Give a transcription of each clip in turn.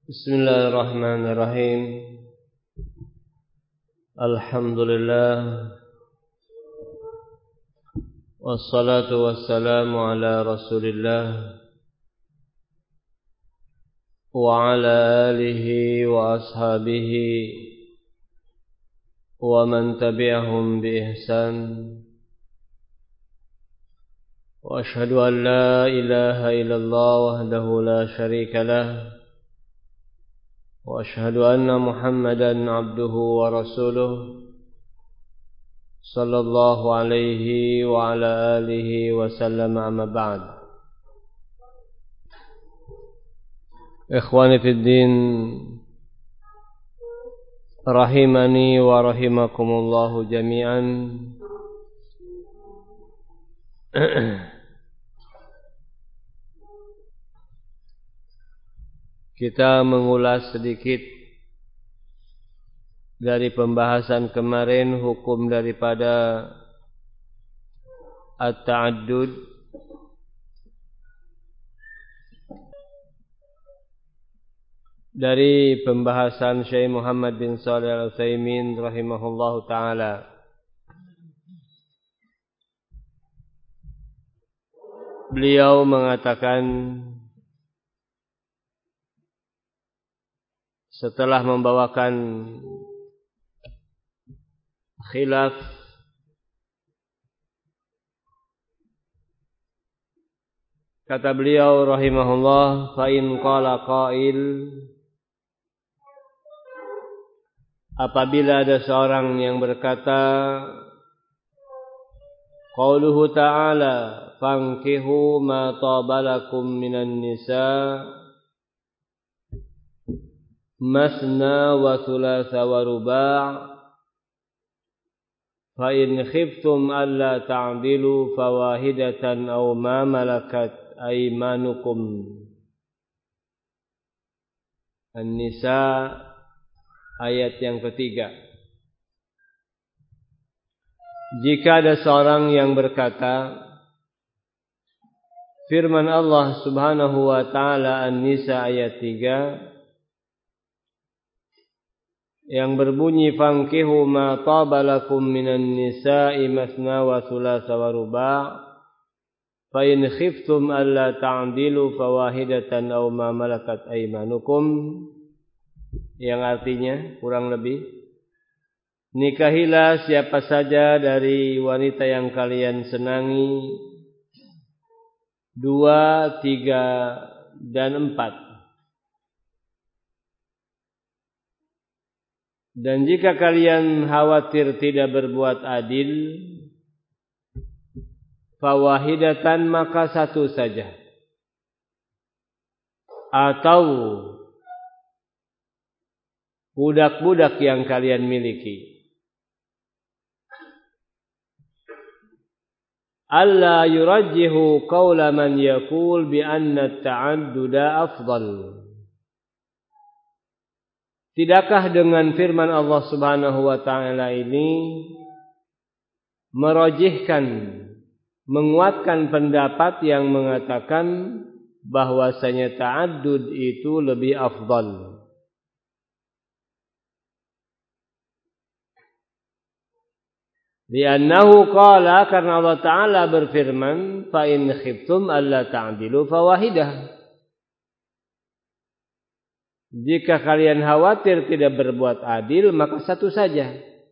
Bismillahirrahmanirrahim. Alhamdulillah. Wassalatu wassalamu ala Rasulillah wa ala alihi wa ashabihi wa man tabi'ahum bi ihsan. Wa ashhadu an la ilaha illallah wahdahu la syarika lah. وأشهد أن محمدًا عبده ورسوله صلى الله عليه وعلى آله وسلم أما بعد. إخواني في الدين رحمني ورحمكم الله جميعا. Kita mengulas sedikit dari pembahasan kemarin hukum daripada at-ta'addud. Dari pembahasan Syekh Muhammad bin Shalih Al-Utsaimin rahimahullahu taala. Beliau mengatakan setelah membawakan khilaf kata beliau rahimahullah, fa in qala qail, apabila ada seorang yang berkata qauluhu ta'ala fankihu ma tabalakum minan nisa masna wa thulatha wa ruba' fa in khiftum alla ta'dilu fawahidatan aw ma malakat aymanukum. An-Nisa ayat yang ketiga. Jika ada seorang yang berkata, firman Allah Subhanahu wa taala An-Nisa ayat 3 yang berbunyi fankihu ma tabalakum minan nisa'i masna wa thulatha wa ruba' fa in khiftum alla ta'dilu fawahidatan aw ma malakat aymanukum, yang artinya kurang lebih, nikahilah siapa saja dari wanita yang kalian senangi 2, 3 dan 4. Dan jika kalian khawatir tidak berbuat adil, fawahidatan, maka satu saja, atau budak-budak yang kalian miliki. Alla yurajjihu qawla man yaqul bi anna at-ta'adduda afdal. Tidakkah dengan firman Allah Subhanahu wa taala ini merojihkan, menguatkan pendapat yang mengatakan bahwasanya ta'addud itu lebih afdal? Li'annahu qala, karena Allah taala berfirman, fa in khiftum alla ta'dilu fawahidah. Jika kalian khawatir tidak berbuat adil, maka satu saja.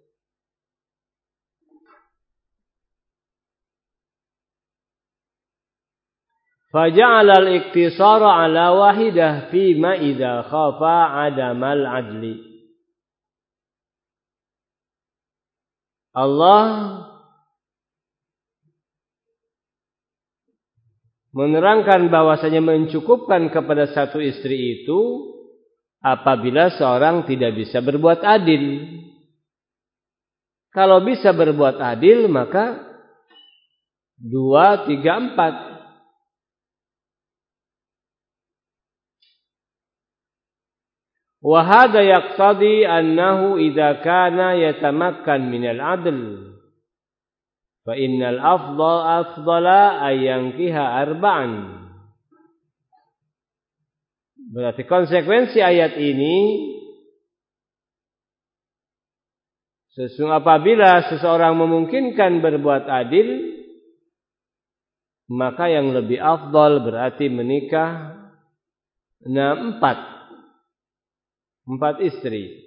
Faja'ala al-iktisara ala wahidah fima idza khafa adamal adli. Allah menerangkan bahwasanya mencukupkan kepada satu istri itu apabila seorang tidak bisa berbuat adil. Kalau bisa berbuat adil, maka 2, 3, 4. Wa hadha yaqtadi annahu idza kana yatamakkan minal 'adl fa innal afdala ay yankiha arba'an. Berarti konsekuensi ayat ini, apabila seseorang memungkinkan berbuat adil, maka yang lebih afdal berarti menikah 4 istri.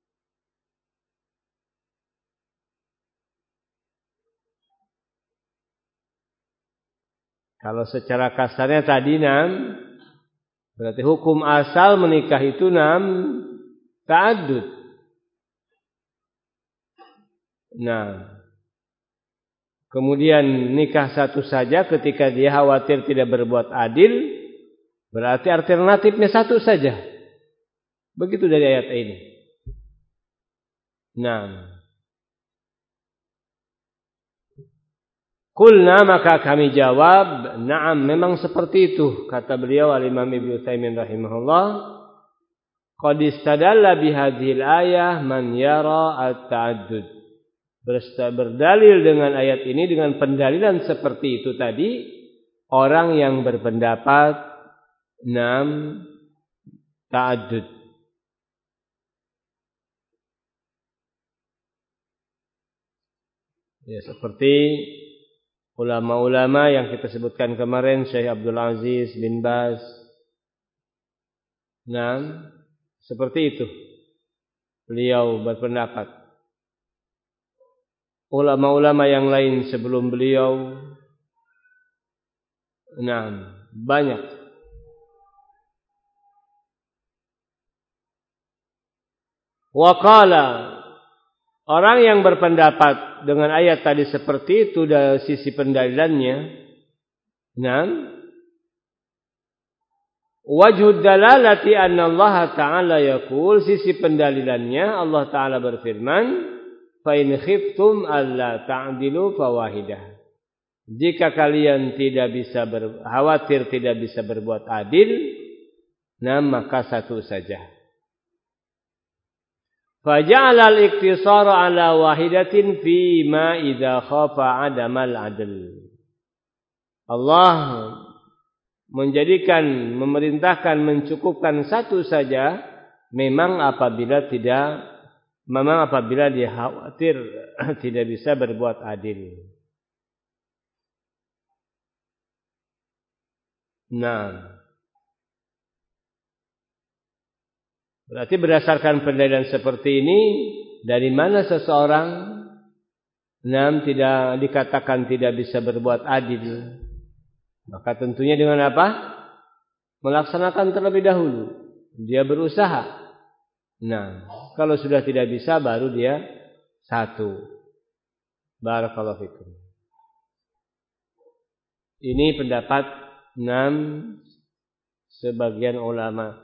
Kalau secara kasarnya tadi 6, berarti hukum asal menikah itu 6 ta'addud. Kemudian nikah satu saja ketika dia khawatir tidak berbuat adil, berarti alternatifnya satu saja. Begitu dari ayat ini. Qulna, maka kami jawab, na'am, memang seperti itu. Kata beliau Al-Imam Ibnu Utsaimin rahimahullah, qad istadalla bihadhil ayah man yara at-ta'addud. Berdalil dengan ayat ini, dengan pendalilan seperti itu tadi, orang yang berpendapat 6 ta'addud. Ya, seperti ulama-ulama yang kita sebutkan kemarin, Syekh Abdul Aziz bin Baz. Seperti itu. Beliau berpendapat. Ulama-ulama yang lain sebelum beliau, banyak. Waqala, orang yang berpendapat dengan ayat tadi seperti itu dari sisi pendalilannya, wajhud dalalati anna Allah Ta'ala yaqul, sisi pendalilannya Allah Ta'ala berfirman, fa in khiftum alla ta'dilu fawahidah. Jika kalian tidak bisa khawatir tidak bisa berbuat adil, maka satu saja. Faja'ala al-iktisara ala wahidatin fi ma idza khafa adamal adl. Allah memerintahkan mencukupkan satu saja, memang apabila dia khawatir tidak bisa berbuat adil. Berarti berdasarkan pendalilan seperti ini, dari mana seseorang tidak dikatakan tidak bisa berbuat adil? Maka tentunya dengan apa? Melaksanakan terlebih dahulu. Dia berusaha. Kalau sudah tidak bisa, baru dia satu. Barakallahu fikum. Ini pendapat 6 sebagian ulama.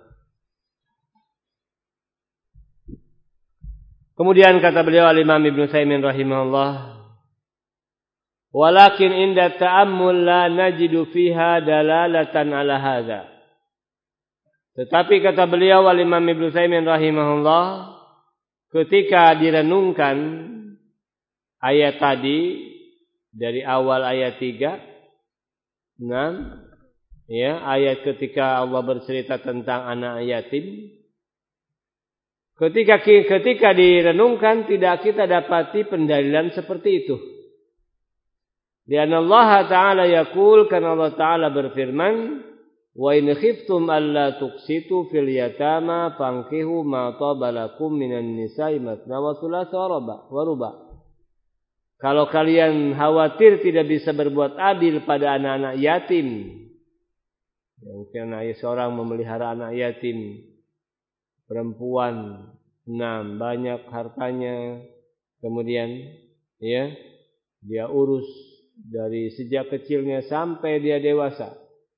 Kemudian kata beliau Al-Imam Ibnu Utsaimin rahimahullah, walakin inda ta'ammul la najidu fiha dalalatan ala hadza. Tetapi kata beliau Al-Imam Ibnu Utsaimin rahimahullah, ketika direnungkan ayat tadi dari awal ayat 3, ayat ketika Allah bercerita tentang anak yatim, ketika direnungkan tidak kita dapati pendalilan seperti itu. Karena Allah Ta'ala yaqul, karena Allah Ta'ala berfirman, wa in khiftum alla tuqsitu fil yatama fankihu ma taba lakum minan nisa'i mathna wa thulatha wa ruba. Kalau kalian khawatir tidak bisa berbuat adil pada anak-anak yatim, mungkin seorang memelihara anak yatim perempuan, banyak hartanya, kemudian dia urus dari sejak kecilnya sampai dia dewasa.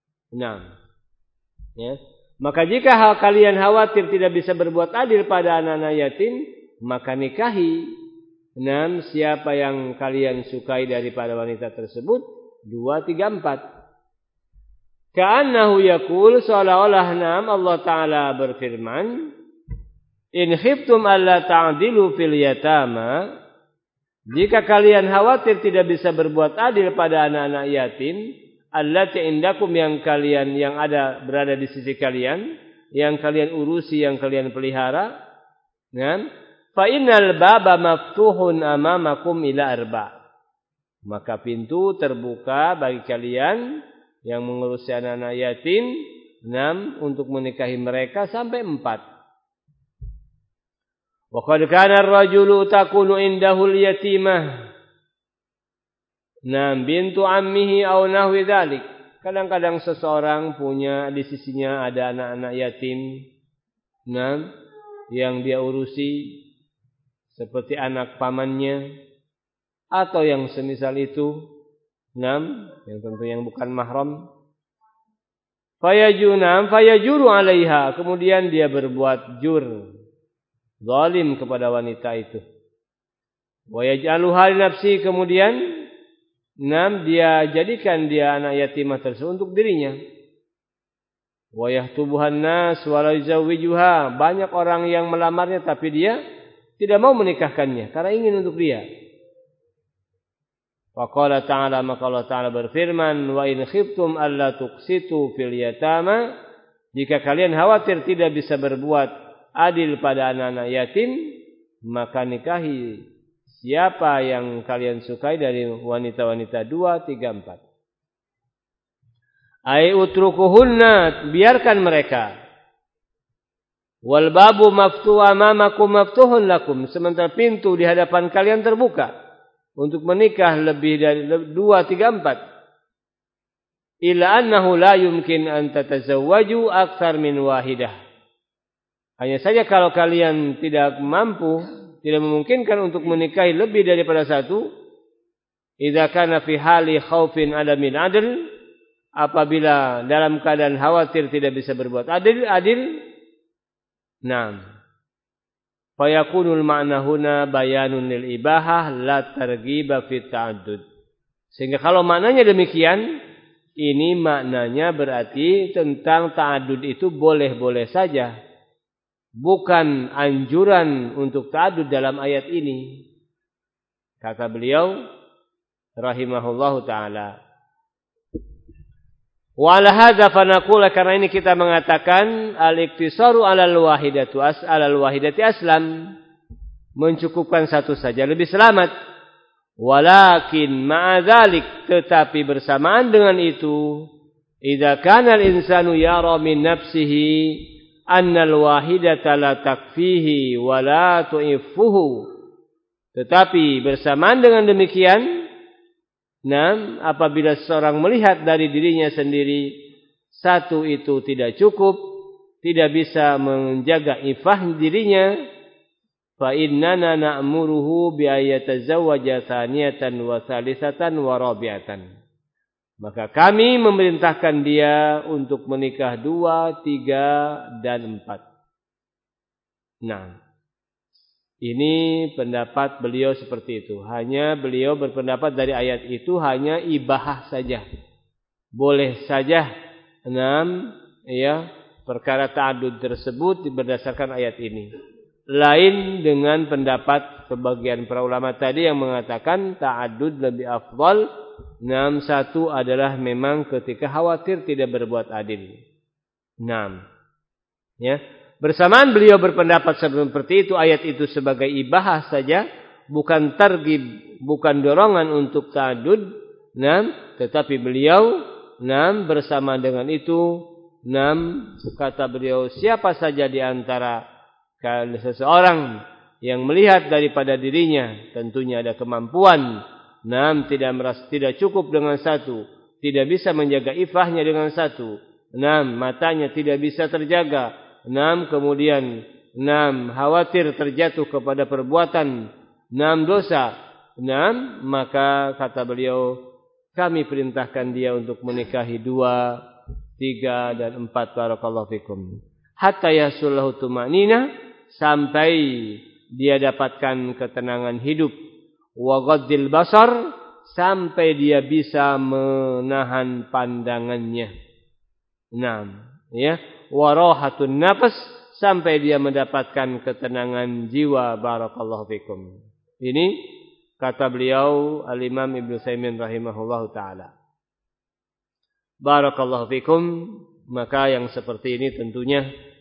Maka jika kalian khawatir tidak bisa berbuat adil pada anak-anak yatim, maka nikahi siapa yang kalian sukai daripada wanita tersebut, 2, 3, 4. Ka'annahu yaqul, seolah-olah Allah Ta'ala berfirman, in khiftum alla ta'dilu fil yatama, jika kalian khawatir tidak bisa berbuat adil pada anak-anak yatim, allati indakum, yang ada berada di sisi kalian, yang kalian urusi, yang kalian pelihara. Nah, fa innal baba maftuhun amamakum ila arba. Maka pintu terbuka bagi kalian yang mengurusi anak-anak yatim, 6 untuk menikahi mereka sampai 4. Wa qad kana ar-rajulu takunu indahu al-yatimah. Bintu ammihi aw nahwi dzalik. Kadang-kadang seseorang punya di sisinya ada anak-anak yatim, yang dia urusi seperti anak pamannya atau yang semisal itu, yang tentu yang bukan mahram. Fayajuru 'alaiha, kemudian dia berbuat jur, zalim kepada wanita itu. Wa yaj'aluha li nafsi, kemudian dia jadikan dia anak yatimah tersebut untuk dirinya. Wa yahtubuhan nas wa la yuzawwijuha, banyak orang yang melamarnya tapi dia tidak mau menikahkannya karena ingin untuk dia. Wa qala ta'ala, maka Allah Ta'ala berfirman, wa in khiftum alla tuqsitu fil yatama, jika kalian khawatir tidak bisa berbuat adil pada anak-anak yatim, maka nikahi siapa yang kalian sukai dari wanita-wanita 2, 3, 4. Ai utrukuhunna, biarkan mereka. Wal babu maftuh amamakum maftuhun lakum, sementara pintu di hadapan kalian terbuka untuk menikah lebih dari 2, 3, 4. Illa annahu la yumkin an tatazawwaju aktsar min wahidah. Hanya saja kalau kalian tidak mampu, tidak memungkinkan untuk menikahi lebih daripada 1, idza kana fi hali khaufin adamin adl, apabila dalam keadaan khawatir tidak bisa berbuat adil. Fayakunul ma'na huna bayanun lil ibahah la targhiba fi ta'addud. Sehingga kalau maknanya demikian, ini maknanya berarti tentang ta'addud itu boleh-boleh saja, bukan anjuran untuk ta'addud dalam ayat ini. Kata beliau rahimahullahu ta'ala, wa ala hadza fa naqul, karena ini kita mengatakan al-iktisaru 'alal wahidati aslam, mencukupkan 1 saja lebih selamat. Walakin ma'a dzalik, tetapi bersamaan dengan itu, idza kana al-insanu yara min nafsihi annal wahidata la takfihi wa la tu'iffuhu, tetapi bersamaan dengan demikian, apabila seorang melihat dari dirinya sendiri 1 itu tidak cukup, tidak bisa menjaga ifah dirinya, fa innana na'muruhu bi ayatazawwaja tsaniyatan wa tsalisatan wa rabi'atan, maka kami memerintahkan dia untuk menikah 2, 3, dan 4. Ini pendapat beliau seperti itu. Hanya beliau berpendapat dari ayat itu hanya ibahah saja. Boleh saja perkara ta'addud tersebut berdasarkan ayat ini. Lain dengan pendapat sebagian para ulama tadi yang mengatakan ta'addud lebih afdal. 1 adalah memang ketika khawatir tidak berbuat adil. Bersamaan beliau berpendapat seperti itu, ayat itu sebagai ibahah saja, bukan targhib, bukan dorongan untuk ta'addud. Tetapi beliau bersama dengan itu, kata beliau, siapa saja di antara seseorang yang melihat daripada dirinya tentunya ada kemampuan, tidak cukup dengan 1, tidak bisa menjaga ifahnya dengan 1, matanya tidak bisa terjaga, kemudian khawatir terjatuh kepada perbuatan dosa, maka kata beliau, kami perintahkan dia untuk menikahi 2, 3, dan 4. Barakallahu fikum. Hatta yasullahu tumanina, sampai dia dapatkan ketenangan hidup. Wa ghaddil basar, sampai dia bisa menahan pandangannya. Warahatun nafas, sampai dia mendapatkan ketenangan jiwa. Barakallahu fikum. Ini kata beliau al-Imam Ibnu Utsaimin rahimahullahu taala. Barakallahu fikum. Maka yang seperti ini tentunya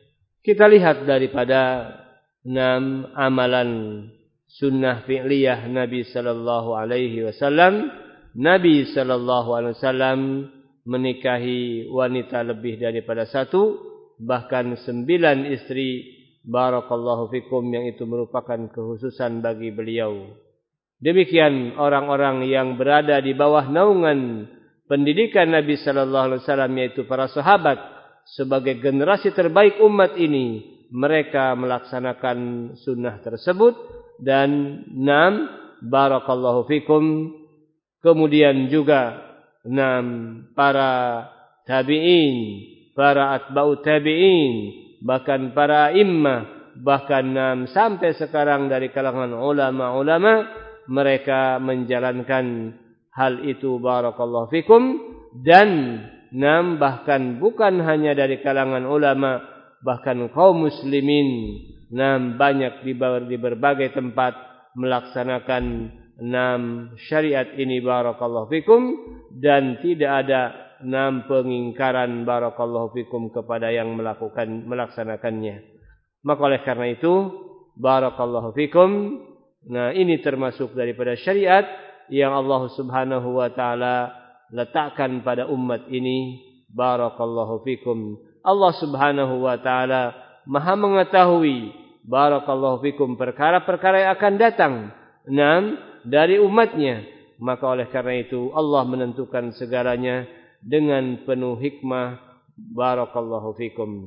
Kita lihat daripada 6 amalan sunnah fi'liyah Nabi sallallahu alaihi wasallam. Nabi sallallahu alaihi wasallam menikahi wanita lebih daripada 1, bahkan 9 istri, barakallahu fikum, yang itu merupakan kekhususan bagi beliau. Demikian orang-orang yang berada di bawah naungan pendidikan Nabi sallallahu alaihi wasallam, yaitu para sahabat sebagai generasi terbaik umat ini, mereka melaksanakan sunnah tersebut. Dan 6, barakallahu fikum, kemudian juga 6 para tabi'in, para atba'ut tabi'in, bahkan para immah, bahkan 6 sampai sekarang dari kalangan ulama-ulama, mereka menjalankan hal itu, barakallahu fikum. Dan 6 bahkan bukan hanya dari kalangan ulama, bahkan kaum muslimin, 6 banyak di berbagai tempat melaksanakan 6 syariat ini, barakallahu fikum. Dan tidak ada 6 pengingkaran, barakallahu fikum, kepada yang melaksanakannya. Maka oleh karena itu, barakallahu fikum, nah ini termasuk daripada syariat yang Allah subhanahu wa ta'ala letakkan pada umat ini, barakallahu fikum. Allah subhanahu wa ta'ala maha mengetahui, barakallahu fikum, perkara-perkara yang akan datang dari umatnya. Maka oleh karena itu Allah menentukan segalanya dengan penuh hikmah, barakallahu fikum.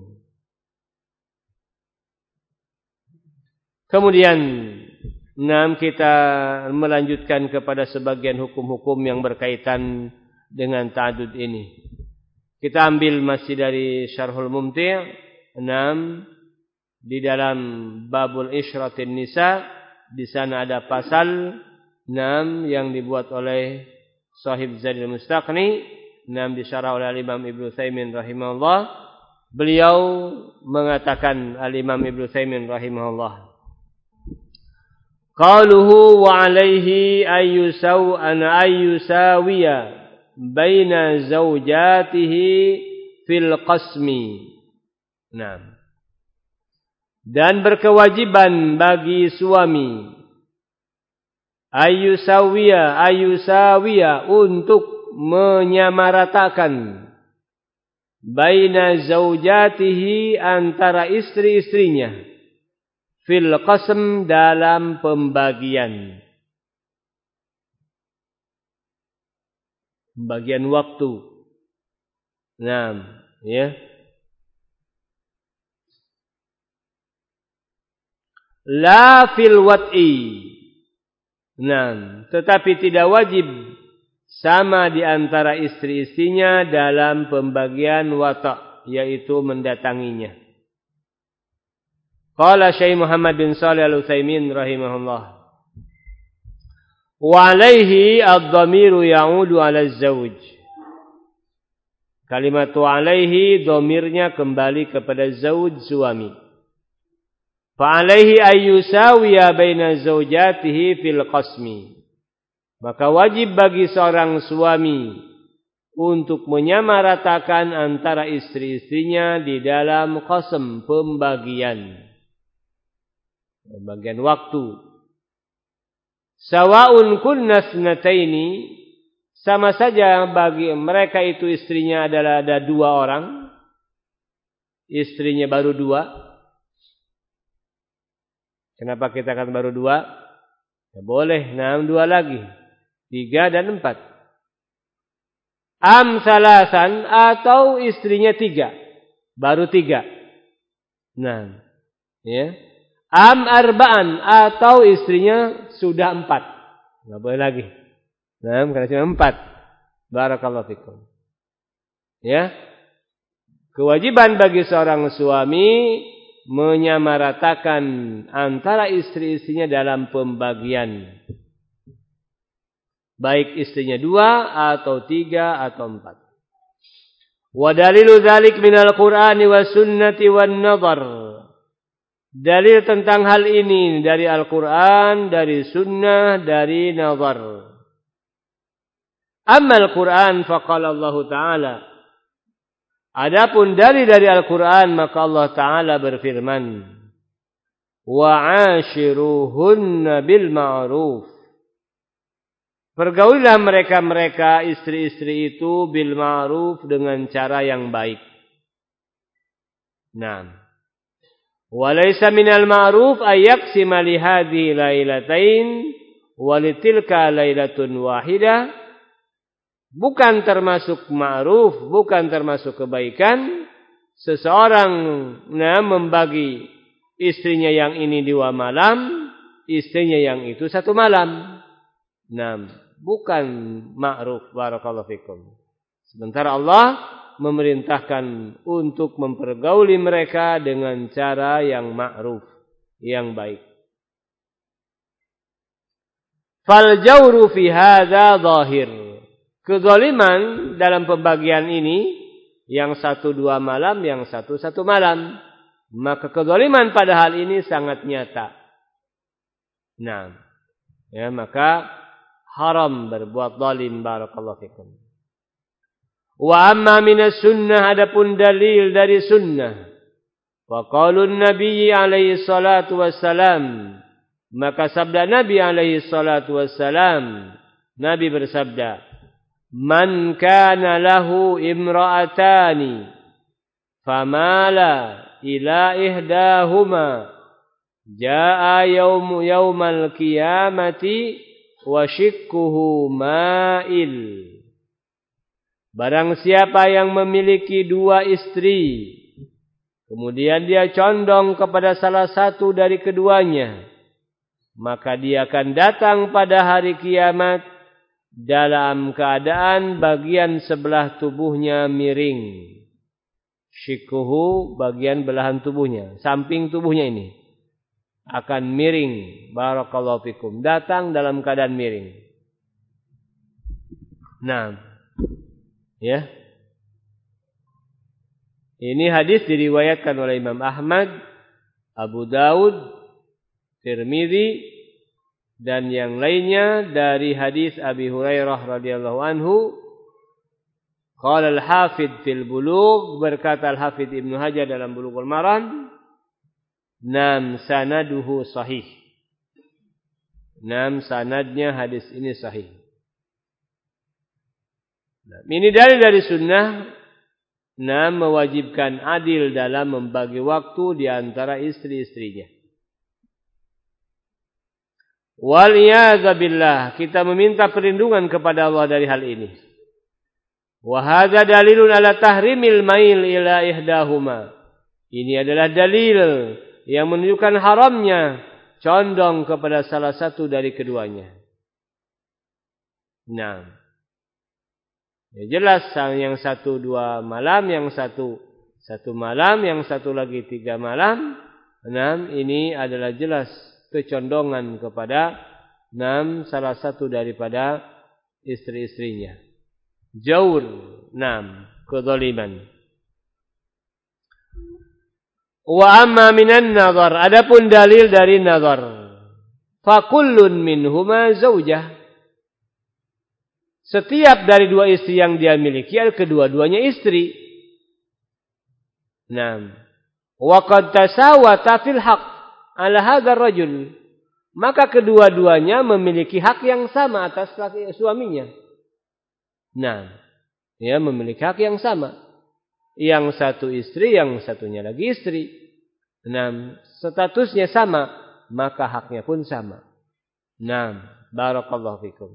Kemudian kita melanjutkan kepada sebagian hukum-hukum yang berkaitan dengan ta'adud ini. Kita ambil masih dari Syarhul Mumti', 6 di dalam babul isyratin nisa. Di sana ada pasal 6 yang dibuat oleh Sahib Zadul Mustaqni, 6 disyarah oleh Imam Ibnu Utsaimin rahimahullah. Beliau mengatakan, Al-Imam Ibnu Utsaimin rahimahullah, qaluhu wa alaihi ayyusawiya baina zawjatihi fil qasmi. Dan berkewajiban bagi suami ayyusawiya untuk menyamaratakan baina zaujatihi, antara istri-istrinya, fil qasm, dalam pembagian waktu. La fil wat'i. Tetapi tidak wajib sama di antara istri-istrinya dalam pembagian wata', yaitu mendatanginya. Qala Syekh Muhammad bin Shalih Al-Utsaimin rahimahullah, wa alaihi ad-dhamiru ya'udu 'ala az-zawj. Kalimat wa alaihi, dhamirnya kembali kepada zauj, suami. Fa'alaihi ayyusawiya baina zaujatihi fil qasmi. Maka wajib bagi seorang suami untuk menyamaratakan antara istri-istrinya di dalam qasm, pembagian waktu. Sawa'un kunna thnataini, sama saja bagi mereka itu istrinya adalah ada 2 orang, istrinya baru 2. Kenapa kita akan baru 2? Ya boleh, 2 lagi, 3 dan 4. Am salasan, atau istrinya 3, baru 3. Am arba'an, atau istrinya sudah 4, nggak boleh lagi. Karena cuma 4. Barakallahu fikum. Kewajiban bagi seorang suami menyamaratakan antara istri-istrinya dalam pembagian, baik istrinya 2 atau 3 atau 4. Wa dalilu dzalik minal Qur'ani was sunnati wan nadhar. Dalil tentang hal ini dari Al-Qur'an, dari sunnah, dari nazar. Amma Al-Qur'an faqala Allah Ta'ala, Adapun dari Al-Quran, maka Allah Ta'ala berfirman, wa'ashiruhunna bil ma'ruf. Pergaulilah mereka istri-istri itu bil ma'ruf dengan cara yang baik. Nah, walaysa minal ma'ruf ayyaksima li hadhihi lailatain walitilka lailatun wahidah. Bukan termasuk ma'ruf, bukan termasuk kebaikan seseorang membagi istrinya yang ini 2 malam, istrinya yang itu 1 malam. Nah, bukan ma'ruf. Barakallahu fikum. Sementara Allah memerintahkan untuk mempergauli mereka dengan cara yang ma'ruf, yang baik. Fal jawru fi hadza zahir. Kezaliman dalam pembagian ini, yang 1 2 malam, yang 1 1 malam. Maka kezaliman pada hal ini sangat nyata. Nah, ya, maka haram berbuat zalim. Barakallahu fikum. Wa amma minas sunnah, adapun dalil dari sunnah. Wa qaulun Nabi alaihi salatu wassalam. Maka sabda Nabi alaihi salatu wassalam. Nabi bersabda, man kana lahu imra'atani famala ila ihdahuma jaa yaumal qiyamati wa shikkuhu ma'il. Barang siapa yang memiliki 2 istri, kemudian dia condong kepada salah satu dari keduanya, maka dia akan datang pada hari kiamat dalam keadaan bagian sebelah tubuhnya miring. Shikuhu, bagian belahan tubuhnya, samping tubuhnya ini akan miring. Barakallahu fikum. Datang dalam keadaan miring. Nah, ya. Ini hadis diriwayatkan oleh Imam Ahmad, Abu Daud, Tirmidzi, dan yang lainnya dari hadis Abi Hurairah radhiyallahu anhu. Qala al-Hafidh fil Bulugh, berkata al-Hafidh Ibnu Hajar dalam Bulughul Maram, nam sanaduhu sahih. Nam sanadnya hadis ini sahih. Nah, ini dari sunnah, nam mewajibkan adil dalam membagi waktu di antara istri-istrinya. Waliyadzabillah, kita meminta perlindungan kepada Allah dari hal ini. Wa hadza dalilun ala tahrimil mail ila ihdahuma. Ini adalah dalil yang menunjukkan haramnya condong kepada salah satu dari keduanya. Nah, ya jelas yang 1 2 malam, yang 1 1 malam, yang 1 lagi 3 malam. Nah, ini adalah jelas kecondongan kepada salah satu daripada istri-istrinya. Jawr, kezaliman. Wa amma minan nazar, adapun dalil dari nazar. Fa kullun minhuma zaujah. Setiap dari 2 istri yang dia miliki, kedua-duanya istri. Wa qad tasawata fil haqq ala hadzal rajul. Maka kedua-duanya memiliki hak yang sama atas suaminya. Ya, memiliki hak yang sama. Yang 1 istri, yang satunya lagi istri. Statusnya sama, maka haknya pun sama. Barakallahu fikum.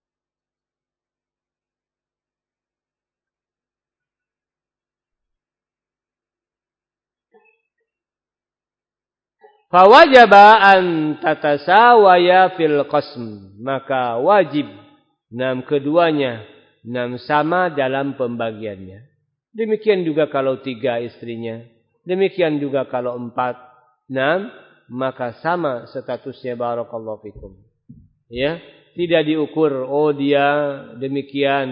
Fawajaba an tatasawaya fil qasm. Maka wajib keduanya sama dalam pembagiannya. Demikian juga kalau 3 istrinya. Demikian juga kalau 4. Maka sama statusnya. Barakallahu fikum. Ya, tidak diukur, oh dia demikian.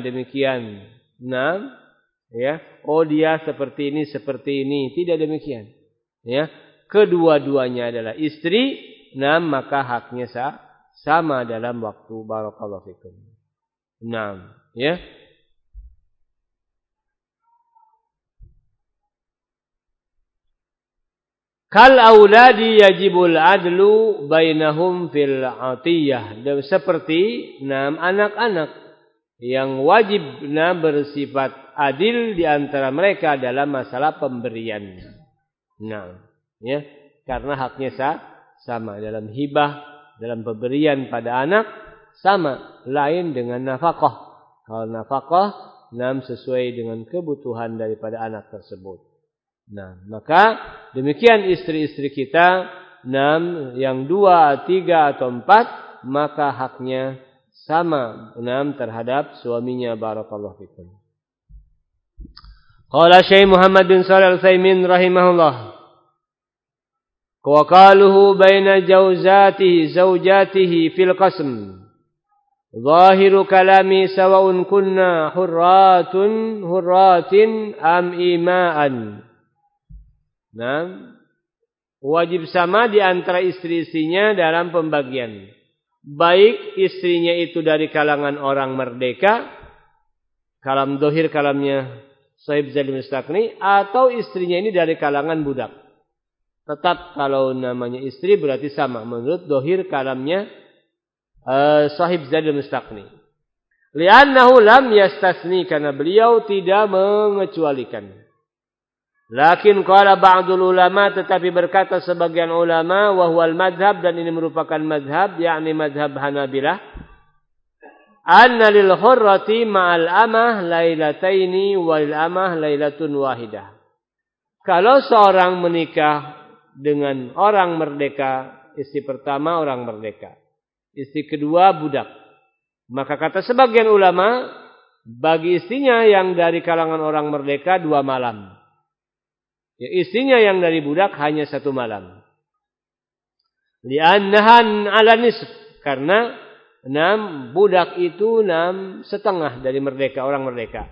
Ya, oh dia seperti ini, tidak demikian. Ya. Kedua-duanya adalah istri, maka haknya sama dalam waktu. Barakallahu fikum. Ya. Kal auladi yajibul adlu bainahum fil atiyah. Seperti anak-anak yang wajib bersifat adil di antara mereka dalam masalah pemberian. Ya, karena haknya sama dalam hibah, dalam pemberian pada anak sama, lain dengan nafkah. Kalau nafkah sesuai dengan kebutuhan daripada anak tersebut. Maka demikian istri-istri kita yang 2, 3 atau 4, maka haknya sama terhadap suaminya. Barakallahu fikum. Qala Syekh Muhammad bin Shalih Al-Utsaimin rahimahullah, wa qaluhu baina zawjatihi fil qasm zahiru kalami sawa'un kunna hurratin am ima'an. Wajib sama di antara istri-istrinya dalam pembagian. Baik istrinya itu dari kalangan orang merdeka, kalam dohir kalamnya Sahib Zaid Mustaqni, atau istrinya ini dari kalangan budak. Tetap kalau namanya istri berarti sama menurut dohir kalamnya Sahib Zaid Mustaqni. Li'annahu lam yastasni, karena beliau tidak mengecualikan. Lakin qala ba'dul ulama, tetapi berkata sebagian ulama, wa huwal madhab, dan ini merupakan madhab, yakni madhab Hanabilah, anna lil hurrati ma'al amah lailataini wal amah lailatun wahidah. Kalau seorang menikah dengan orang merdeka, istri pertama orang merdeka, istri kedua budak, maka kata sebagian ulama, bagi istrinya yang dari kalangan orang merdeka 2 malam. Ya, istrinya yang dari budak hanya 1 malam. Li'annahan ala nisf, karena budak itu 1/2 dari merdeka, orang merdeka.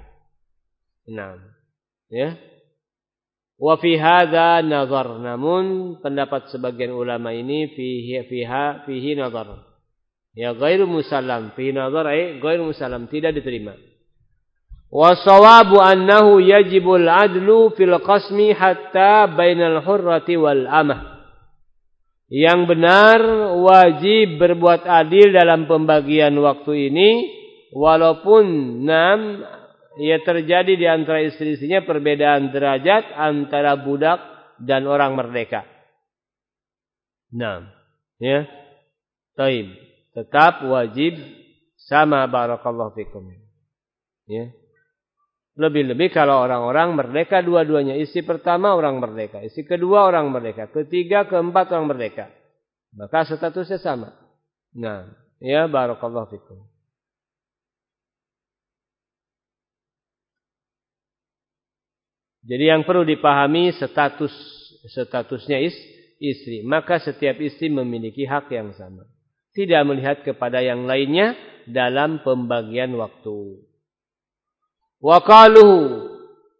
Ya. Wa fi hadza nazar, namun pendapat sebagian ulama ini fihi nazar. Ya ghairu musallam, fi nazar ghairu musallam, tidak diterima. Wasawabu annahu yajibul adlu fil qasmi hatta bainal hurrati wal amah. Yang benar wajib berbuat adil dalam pembagian waktu ini, walaupun terjadi di antara istri-istrinya perbedaan derajat antara budak dan orang merdeka. Ya. Taib. Tetap wajib sama. Barakallahu fikum. Ya. Lebih-lebih kalau orang-orang merdeka dua-duanya. Istri pertama orang merdeka, istri kedua orang merdeka, ketiga, keempat orang merdeka, maka statusnya sama. Ya barakallahu fikum. Jadi yang perlu dipahami statusnya istri. Maka setiap istri memiliki hak yang sama. Tidak melihat kepada yang lainnya dalam pembagian waktu. Wa qaluhu.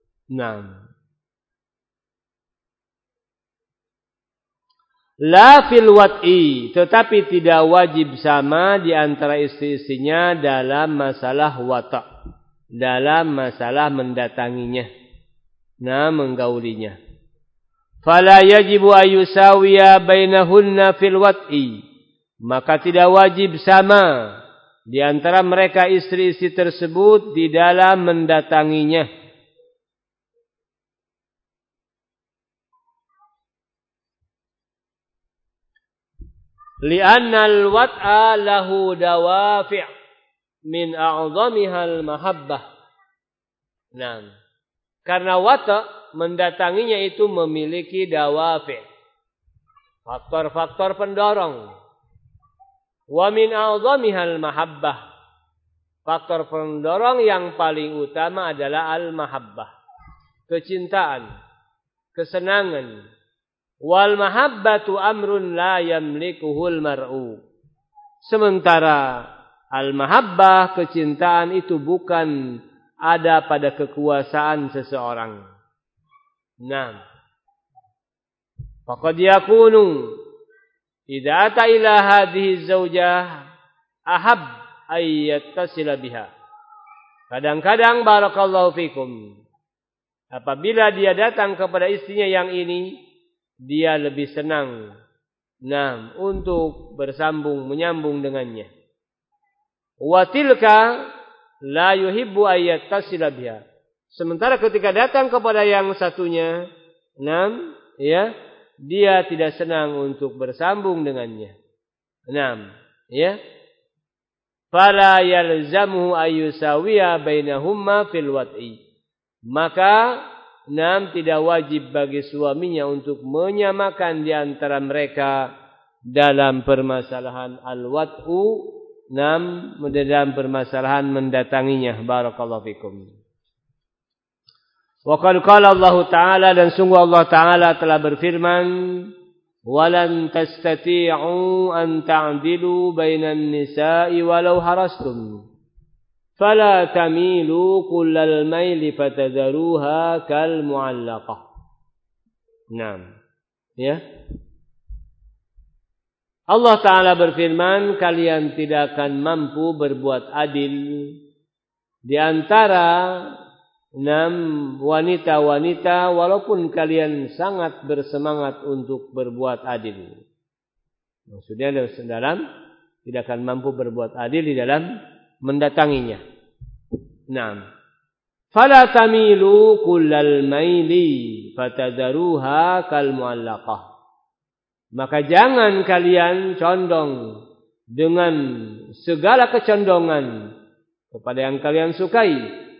La fil wat'i, tetapi tidak wajib sama di antara istri-istrinya dalam masalah wata', dalam masalah mendatanginya, menggaulinya. Fala yajibu ayyusawiya bainahunna fil wat'i, maka tidak wajib sama di antara mereka istri-istri tersebut di dalam mendatanginya. Li'anna al-wat'a lahu dawafi' min a'zamiha al-mahabbah. Karena wata' mendatanginya itu memiliki dawafi', faktor-faktor pendorong. Wa min a'zamihal mahabbah. Faktor pendorong yang paling utama adalah al-mahabbah, kecintaan, kesenangan. Wal mahabbatu amrun la yamlikuhul mar'u. Sementara al-mahabbah, kecintaan itu bukan ada pada kekuasaan seseorang. Faqad yakunu idza ata ila hadhihi zaujah ahab ay yattasila biha. Kadang-kadang barakallahu fikum, apabila dia datang kepada istrinya yang ini dia lebih senang untuk menyambung dengannya. Wa tilka la yuhibbu ayyattasila biha. Sementara ketika datang kepada yang satunya, dia tidak senang untuk bersambung dengannya. Fala yalzamu ayyusawiya bainahuma fil wat'i. Maka tidak wajib bagi suaminya untuk menyamakan di antara mereka dalam permasalahan al-wat'u, dalam permasalahan mendatanginya. Barakallahu fikum. Wa qad qala Allah Ta'ala, dan sungguh Allah Ta'ala telah berfirman, walan tastati'u an ta'dilu bainan nisa'i walau harastum fala tamilu kullal maili fatadharuha kal mu'allaqah. Allah Ta'ala berfirman, kalian tidak akan mampu berbuat adil di antara wanita-wanita walaupun kalian sangat bersemangat untuk berbuat adil. Maksudnya dalam tidak akan mampu berbuat adil di dalam mendatanginya. Fala tamilu kullal maili fatadharuha kal mu'allaqah. Maka jangan kalian condong dengan segala kecondongan kepada yang kalian sukai.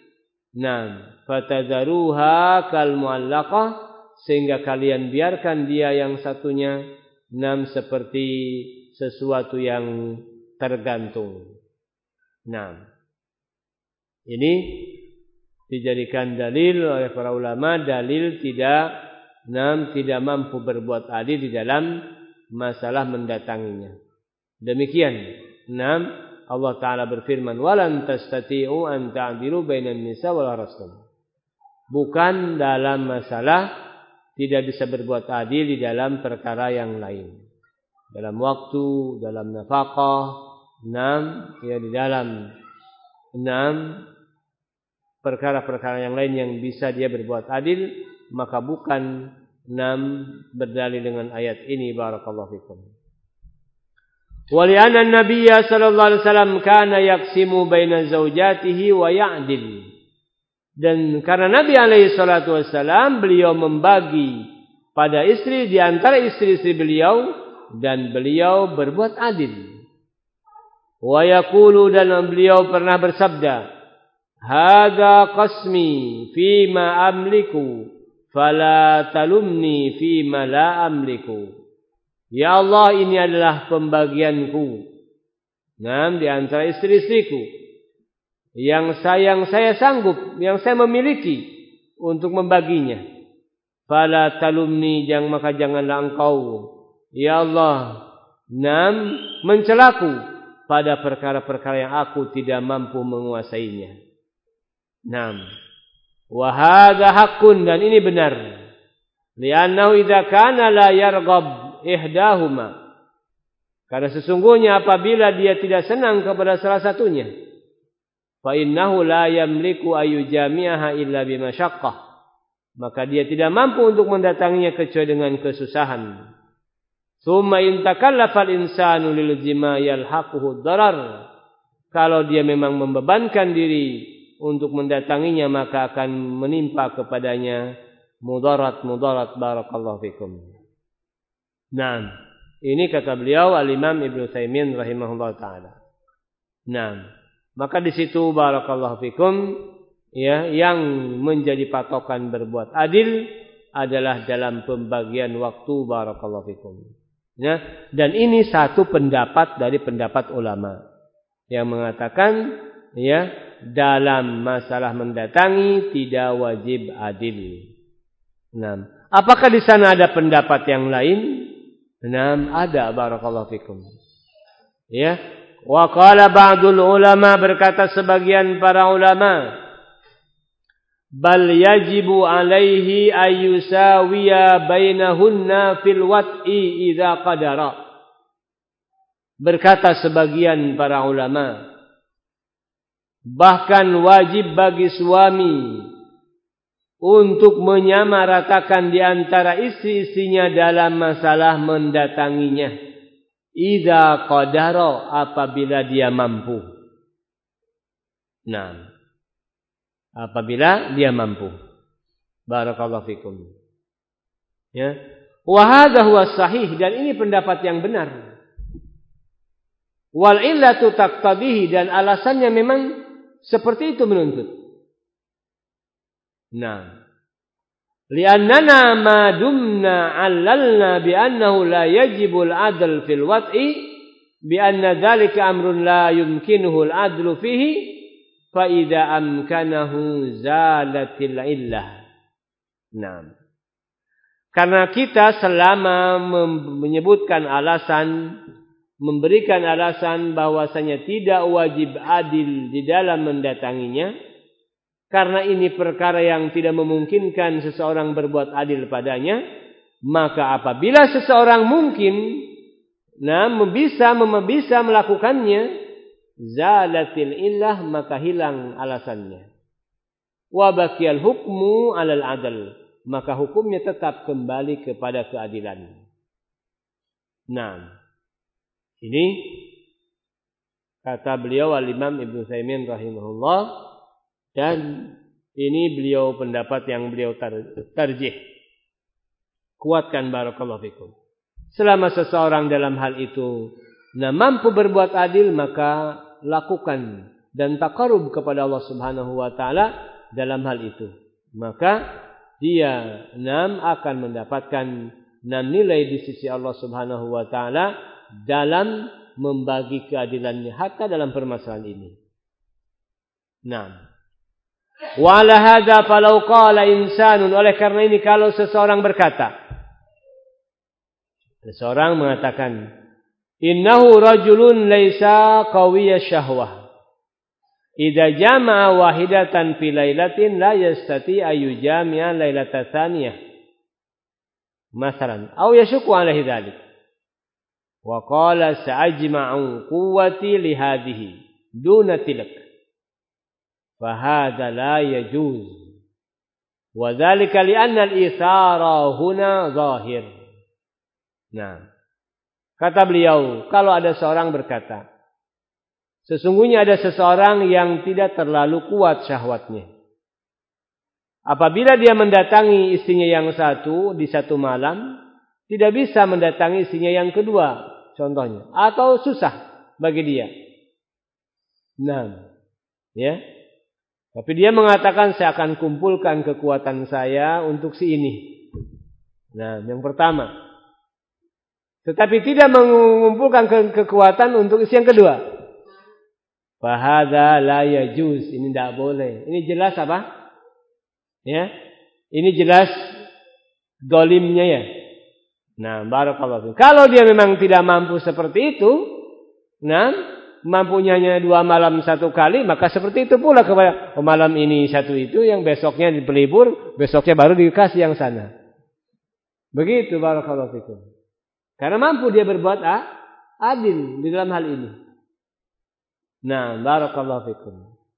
Fatadharuha kal mu'allaqah, sehingga kalian biarkan dia yang satunya seperti sesuatu yang tergantung. Ini dijadikan dalil oleh para ulama, dalil tidak mampu berbuat adil di dalam masalah mendatanginya. Demikian Allah Ta'ala berfirman, walan tastati'u an ta'dilu bainan nisa wal harastum. Bukan dalam masalah tidak bisa berbuat adil di dalam perkara yang lain, dalam waktu, dalam nafkah, di dalam perkara-perkara yang lain yang bisa dia berbuat adil, maka bukan berdalil dengan ayat ini. Barakallahu fikum. Wa li'anna an-nabiyya sallallahu alaihi wasallam kana yaqsimu baina zawjatihi wa ya'dil. Dan karena Nabi alaihi salatu wasallam, beliau membagi pada istri di antara istri-istri beliau, dan beliau berbuat adil. Wa yaqulu, dan beliau pernah bersabda, hadza qasmi fima amliku fala talumni fima la amliku. Ya Allah, ini adalah pembagianku di antara istri-istriku yang saya sanggup, yang saya memiliki untuk membaginya. Fala talumni, maka janganlah engkau ya Allah mencelaku pada perkara-perkara yang aku tidak mampu menguasainya. Wa hadza haqqun, dan ini benar. Li'annahu idza kana la yarghab ihdahuma, karena sesungguhnya apabila dia tidak senang kepada salah satunya, fa innahu la yamliku ayyujami'aha illa bimasyaqqah, maka dia tidak mampu untuk mendatanginya kecuali dengan kesusahan. Tsumma in takallafa al-insanu lil jima'i yalhaquhu darar, kalau dia memang membebankan diri untuk mendatanginya, maka akan menimpa kepadanya mudarat. Barakallahu fikum. Ini kata beliau Al-Imam Ibnu Utsaimin rahimahullah taala. Maka di situ barakallahu fikum, yang menjadi patokan berbuat adil adalah dalam pembagian waktu. Barakallahu fikum. Dan ini satu pendapat dari pendapat ulama yang mengatakan dalam masalah mendatangi tidak wajib adil. Apakah di sana ada pendapat yang lain? Ada. Barakallahu fikum. Wa qala ba'dul ulama, berkata sebagian para ulama, bal yajibu alaihi ayyusawiya bainahunna fil wat'i idza qadara. Berkata sebagian para ulama, bahkan wajib bagi suami untuk menyamaratakan di antara istri-istrinya dalam masalah mendatanginya. Idza qadara, apabila dia mampu. Nah, apabila dia mampu. Barakallahu fikum. Ya. Wa hadza huwa sahih, dan ini pendapat yang benar. Wal illatu taqtadihi, dan alasannya memang seperti itu menuntut. Nah, li'annana ma dumna 'allalna bi annahu la yajibu al-'adl fil wat'i bi anna dzalika amrun la yumkinuhu al-'adlu fihi fa idza amkanahu zalatil illah. Nah, karena kita selama menyebutkan alasan, memberikan alasan bahwasanya tidak wajib adil di dalam mendatanginya, karena ini perkara yang tidak memungkinkan seseorang berbuat adil padanya, maka apabila seseorang mungkin bisa melakukannya, zalatil illah, maka hilang alasannya. Wa baqiyal hukmu 'alal 'adl, maka hukumnya tetap kembali kepada keadilan. Nah, ini kata beliau Al-Imam Ibnu Utsaimin rahimahullah. Dan ini beliau pendapat yang beliau tarjih. Kuatkan barakallahu fikum. Selama seseorang dalam hal itu mampu berbuat adil, maka lakukan dan taqarrub kepada Allah Subhanahu wa taala dalam hal itu. Maka dia akan mendapatkan nilai di sisi Allah Subhanahu wa taala dalam membagi keadilannya hatta dalam permasalahan ini. Nah, wa ala hadza falau qala insanun, oleh karena ini kalau seseorang berkata, seseorang mengatakan, innahu rajulun laisa qawiyya syahwah, idza jama'a wahidatan fi lailatin la yastati ayu jami'a lailata tsaniyah masalan aw yashku alaihi dzalik, wa qala sa'ajma'u quwwati li hadhihi duna tilak, fahadha la yajuz, wa dzalika li anna al-ithara huna zahir. Nah, kata beliau, kalau ada seorang berkata, sesungguhnya ada seseorang yang tidak terlalu kuat syahwatnya, apabila dia mendatangi istrinya yang satu di satu malam, tidak bisa mendatangi istrinya yang kedua, contohnya, atau susah bagi dia. Nah, ya. Tapi dia mengatakan, saya akan kumpulkan kekuatan saya untuk si ini. Nah, yang pertama. Tetapi tidak mengumpulkan kekuatan untuk isi yang kedua. Fahadha la yajuz. Ini tidak boleh. Ini jelas apa? Ya. Ini jelas dolimnya ya. Nah, barakallahu fiik. Kalau dia memang tidak mampu seperti itu, mampunya hanya 2 malam 1 kali, maka seperti itu pula kepada malam ini 1 itu, yang besoknya berlibur, besoknya baru dikasih yang sana. Begitu barakallahu fikum. Karena mampu dia berbuat adil di dalam hal ini. Nah, barakallahu fikum.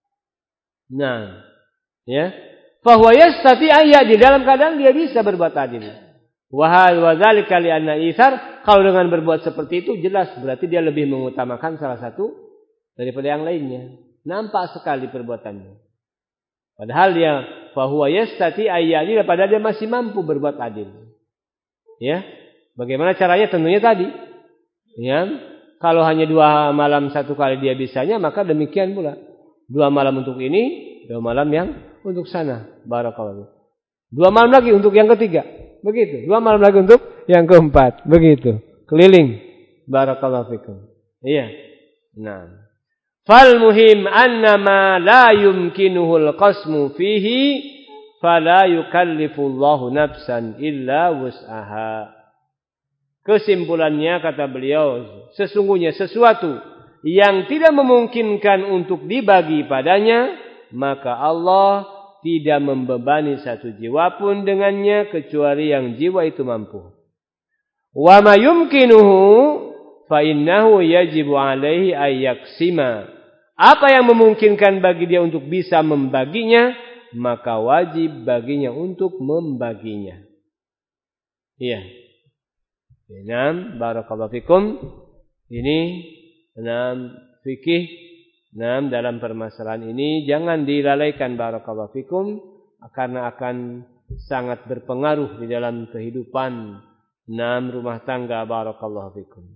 Nah, ya. Fa huwa yastati di dalam keadaan dia bisa berbuat adil. Wa dzalika li anna itsar, kalau dengan berbuat seperti itu jelas berarti dia lebih mengutamakan salah satu daripada yang lainnya. Nampak sekali perbuatannya. Padahal dia fa huwa yastati padahal dia masih mampu berbuat adil. Ya. Bagaimana caranya? Tentunya tadi. Ya. Kalau hanya 2 malam 1 kali dia bisanya, maka demikian pula. 2 malam untuk ini, 2 malam yang untuk sana. Barakallahu. 2 malam lagi untuk yang ketiga. Begitu. 2 malam lagi untuk yang keempat. Begitu. Keliling. Barakallahu fikum. Iya. Nah. Fal muhim annama la yumkinuhul qasmu fihi fala yukallifullahu nafsan illa wus'aha. Kesimpulannya kata beliau, sesungguhnya sesuatu yang tidak memungkinkan untuk dibagi padanya, maka Allah tidak membebani satu jiwa pun dengannya kecuali yang jiwa itu mampu. Wa ma yumkinuhu fa innahu yajibu alaihi ayyaksima. Apa yang memungkinkan bagi dia untuk bisa membaginya, maka wajib baginya untuk membaginya. Iya. Enam, barakallahu fikum. Ini enam fikih. Enam, dalam permasalahan ini jangan dilalaikan barakallahu fikum karena akan sangat berpengaruh di dalam kehidupan enam rumah tangga barakallahu fikum.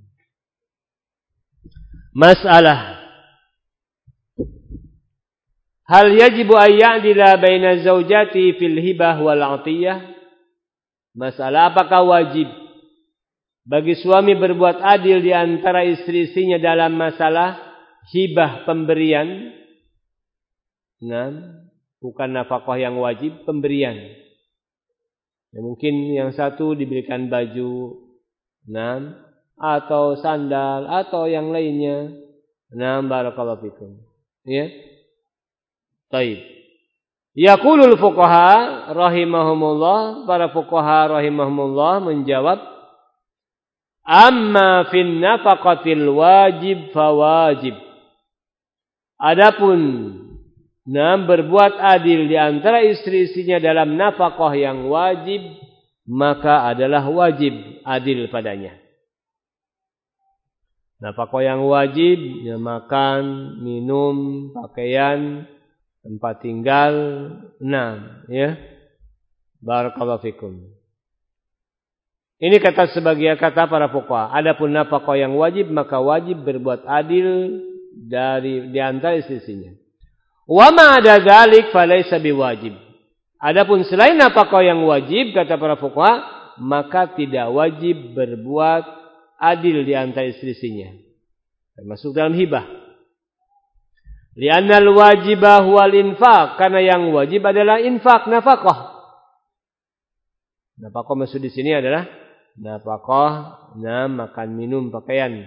Masalah, hal yajibu an ya'dila baina zaujati fil hibah wal 'atiyah? Masalah, apakah wajib bagi suami berbuat adil di antara istri-istrinya dalam masalah hibah, pemberian? Nah, bukan nafkah yang wajib, pemberian. Ya, mungkin yang satu diberikan baju, nah, atau sandal atau yang lainnya. Nah, barakallahu fikum. Ya. Baik. Yaqulul fuqaha rahimahumullah, para fuqaha rahimahumullah menjawab, amma fin nafaqatil wajib fawajib. Adapun berbuat adil di antara istri-istrinya dalam nafkah yang wajib, maka adalah wajib adil padanya. Nafkah yang wajib, ya, makan, minum, pakaian, tempat tinggal, ya. Barakallahu fikum. Ini sebagian kata para fuqaha. Adapun nafkah yang wajib, maka wajib berbuat adil di antara istri-istrinya. Wa ma ada dzalik falaysa biwajib. Adapun selain nafkah yang wajib, kata para fuqaha, maka tidak wajib berbuat adil di antara istri-istrinya. Termasuk dalam hibah. Li'anna al-wajibah huwal infaq, karena yang wajib adalah infak, nafkah. Nafkah maksud di sini adalah nafkah, makan, minum, pakaian.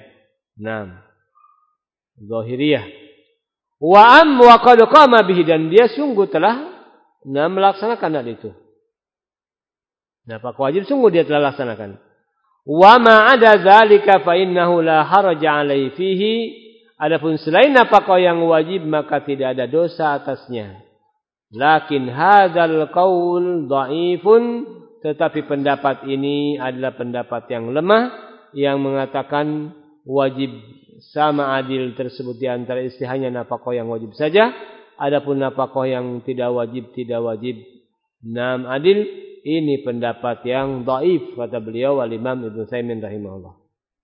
Zahiriyah. Wa qad qama bihi, dan dia sungguh telah melaksanakan hal itu. Nafkah wajib sungguh dia telah laksanakan. Wa ma ada dzalika fa innahu la haraja alaihi fihi. Adapun selain nafkah yang wajib, maka tidak ada dosa atasnya. Lakin hadzal qaul dhaifun, tetapi pendapat ini adalah pendapat yang lemah, yang mengatakan wajib sama adil tersebut di antara istri hanya nafkah yang wajib saja. Adapun nafkah yang tidak wajib adil, ini pendapat yang dhaif, kata beliau al-Imam Ibnu Utsaimin rahimahullah.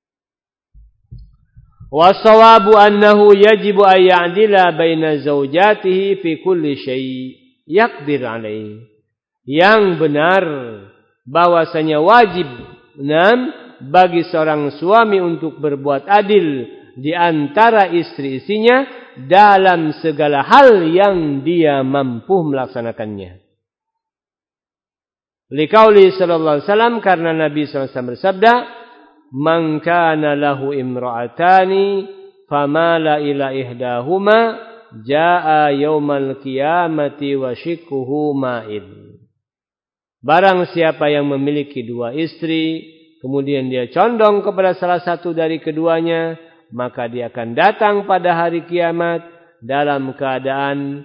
Wassawabu annahu yajibu an ya'dila baina zaujatihi fi kulli syai' yaqdir alaihi. Yang benar bahwasanya wajib bagi seorang suami untuk berbuat adil di antara istri-istrinya dalam segala hal yang dia mampu melaksanakannya. Liqauli sallallahu alaihi wasallam, karena Nabi sallallahu alaihi wasallam bersabda, man kana lahu imra'atani famala ila ihdahuma jaa yaumal qiyamati wa shikuhu ma'id. Barang siapa yang memiliki dua istri, kemudian dia condong kepada salah satu dari keduanya, maka dia akan datang pada hari kiamat dalam keadaan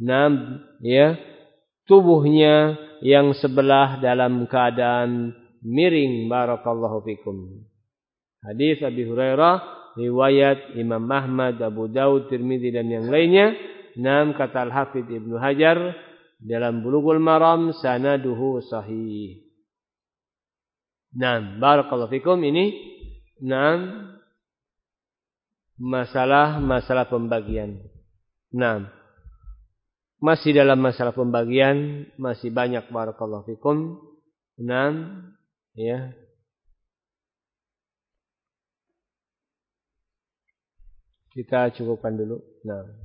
tubuhnya yang sebelah dalam keadaan miring. Barakallahu fikum. Hadis Abi Hurairah, riwayat Imam Ahmad, Abu Daud, Tirmidzi dan yang lainnya. Kata Al-Hafidz Ibnu Hajar dalam Bulughul Maram, sanaduhu sahih. Barakallahu fikum. Ini masalah pembagian. Masih dalam masalah pembagian, masih banyak barakallahu fikum. Ya. Kita cukupkan dulu.